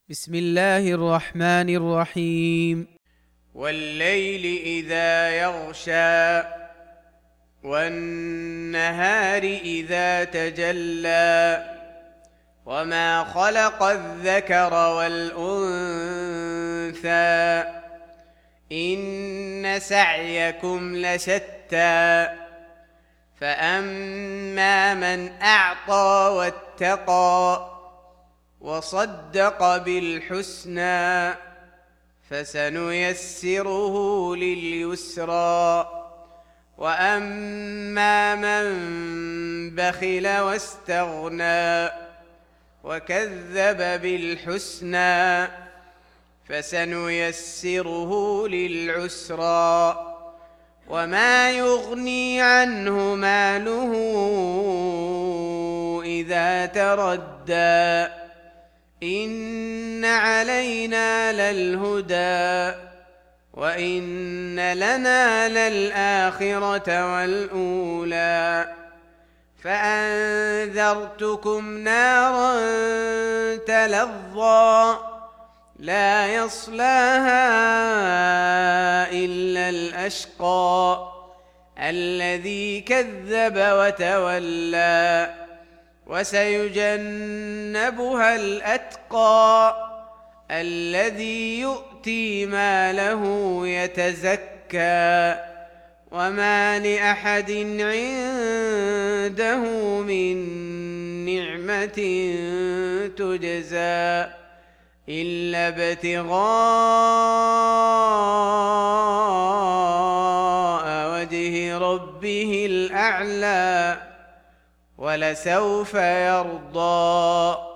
بسم الله الرحمن الرحيم. والليل إذا يغشى والنهار إذا تجلى وما خلق الذكر والأنثى إن سعيكم لشتى فأما من أعطى واتقى وصدق بالحسنى فسنيسره لليسرى وأما من بخل واستغنى وكذب بالحسنى فسنيسره للعسرى وما يغني عنه ماله إذا تردى إن علينا للهدى وإن لنا للآخرة والأولى فأنذرتكم نارا تلظى لا يصلاها إلا الأشقى الذي كذب وتولى وسيجنبها الأتقى الذي يؤتي ماله يتزكى وما لأحد عنده من نعمة تجزى إلا ابتغاء وجه ربه الأعلى ولسوف يرضى.